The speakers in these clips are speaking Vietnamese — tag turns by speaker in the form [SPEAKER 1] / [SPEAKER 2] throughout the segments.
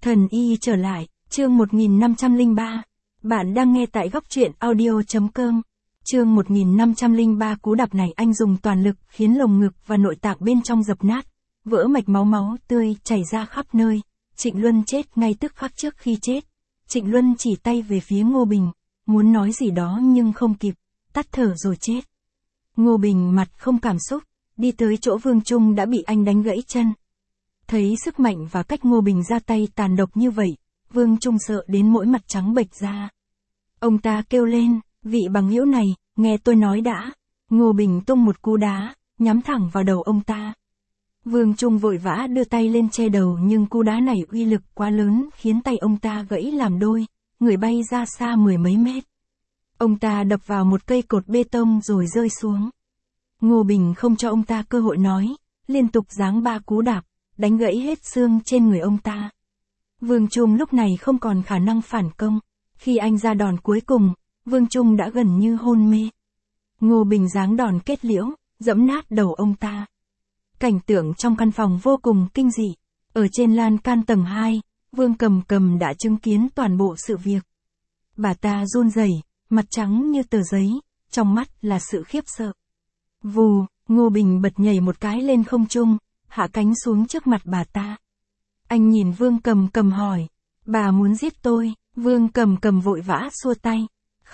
[SPEAKER 1] Thần y trở lại, chương 1503. Bạn đang nghe tại góc truyện audio.com. Chương 1503 cú đạp này anh dùng toàn lực khiến lồng ngực và nội tạng bên trong dập nát, vỡ mạch máu tươi chảy ra khắp nơi. Trịnh Luân chết ngay tức khắc trước khi chết. Trịnh Luân chỉ tay về phía Ngô Bình, muốn nói gì đó nhưng không kịp, tắt thở rồi chết. Ngô Bình mặt không cảm xúc, đi tới chỗ Vương Trung đã bị anh đánh gãy chân. Thấy sức mạnh và cách Ngô Bình ra tay tàn độc như vậy, Vương Trung sợ đến mỗi mặt trắng bệch ra. Ông ta kêu lên, vị bằng hữu này, nghe tôi nói đã. Ngô Bình tung một cú đá, nhắm thẳng vào đầu ông ta. Vương Trung vội vã đưa tay lên che đầu nhưng cú đá này uy lực quá lớn khiến tay ông ta gãy làm đôi, người bay ra xa mười mấy mét. Ông ta đập vào một cây cột bê tông rồi rơi xuống. Ngô Bình không cho ông ta cơ hội nói, liên tục giáng 3 cú đạp, đánh gãy hết xương trên người ông ta. Vương Trung lúc này không còn khả năng phản công. Khi anh ra đòn cuối cùng, Vương Trung đã gần như hôn mê. Ngô Bình giáng đòn kết liễu, dẫm nát đầu ông ta. Cảnh tượng trong căn phòng vô cùng kinh dị. Ở trên lan can tầng 2, Vương Cầm đã chứng kiến toàn bộ sự việc. Bà ta run rẩy, mặt trắng như tờ giấy, trong mắt là sự khiếp sợ. Vù, Ngô Bình bật nhảy một cái lên không trung, hạ cánh xuống trước mặt bà ta. Anh nhìn Vương Cầm hỏi, bà muốn giết tôi? Vương Cầm vội vã xua tay.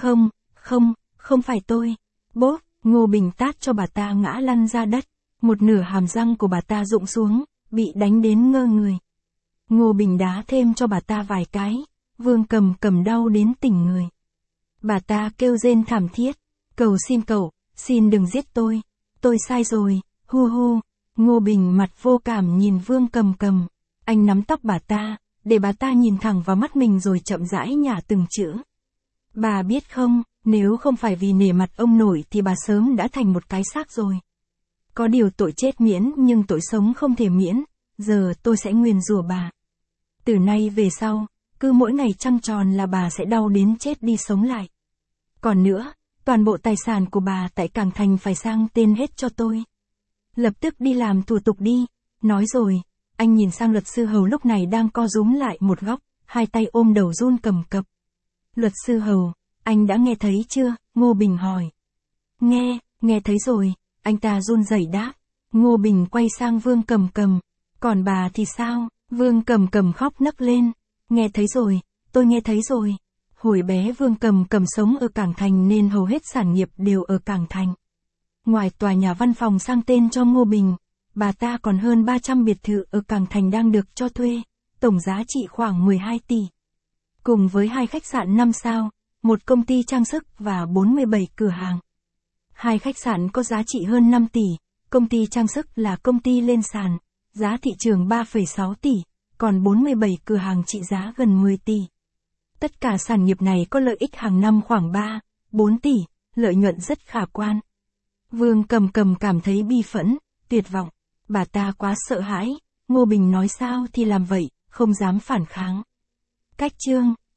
[SPEAKER 1] Không phải tôi. Bốp, Ngô Bình tát cho bà ta ngã lăn ra đất. Một nửa hàm răng của bà ta rụng xuống, bị đánh đến ngơ người. Ngô Bình đá thêm cho bà ta vài cái, Vương Cầm đau đến tỉnh người. Bà ta kêu rên thảm thiết, cầu xin cậu, xin đừng giết tôi sai rồi, hu. Ngô Bình mặt vô cảm nhìn Vương Cầm, anh nắm tóc bà ta, để bà ta nhìn thẳng vào mắt mình rồi chậm rãi nhả từng chữ. Bà biết không, nếu không phải vì nể mặt ông nội thì bà sớm đã thành một cái xác rồi. Có điều tội chết miễn nhưng tội sống không thể miễn, giờ tôi sẽ nguyền rủa bà. Từ nay về sau, cứ mỗi ngày trăng tròn là bà sẽ đau đến chết đi sống lại. Còn nữa, toàn bộ tài sản của bà tại Cảng Thành phải sang tên hết cho tôi. Lập tức đi làm thủ tục đi. Nói rồi, anh nhìn sang luật sư Hầu lúc này đang co rúm lại một góc, hai tay ôm đầu run cầm cập. Luật sư Hầu, anh đã nghe thấy chưa? Ngô Bình hỏi. Nghe thấy rồi, anh ta run rẩy đáp. Ngô Bình quay sang Vương Cầm. Còn bà thì sao? Vương Cầm khóc nấc lên. Nghe thấy rồi, tôi nghe thấy rồi. Hồi bé Vương Cầm sống ở Cảng Thành nên hầu hết sản nghiệp đều ở Cảng Thành. Ngoài tòa nhà văn phòng sang tên cho Ngô Bình, bà ta còn hơn 300 biệt thự ở Cảng Thành đang được cho thuê, tổng giá trị khoảng 12 tỷ. Cùng với 2 khách sạn 5 sao, một công ty trang sức và 47 cửa hàng. 2 khách sạn có giá trị hơn 5 tỷ, công ty trang sức là công ty lên sàn, giá thị trường 3,6 tỷ, còn 47 cửa hàng trị giá gần 10 tỷ. Tất cả sản nghiệp này có lợi ích hàng năm khoảng 3-4 tỷ, lợi nhuận rất khả quan. Vương Cầm cảm thấy bi phẫn, tuyệt vọng. Bà ta quá sợ hãi, Ngô Bình nói sao thì làm vậy, không dám phản kháng. Cách chương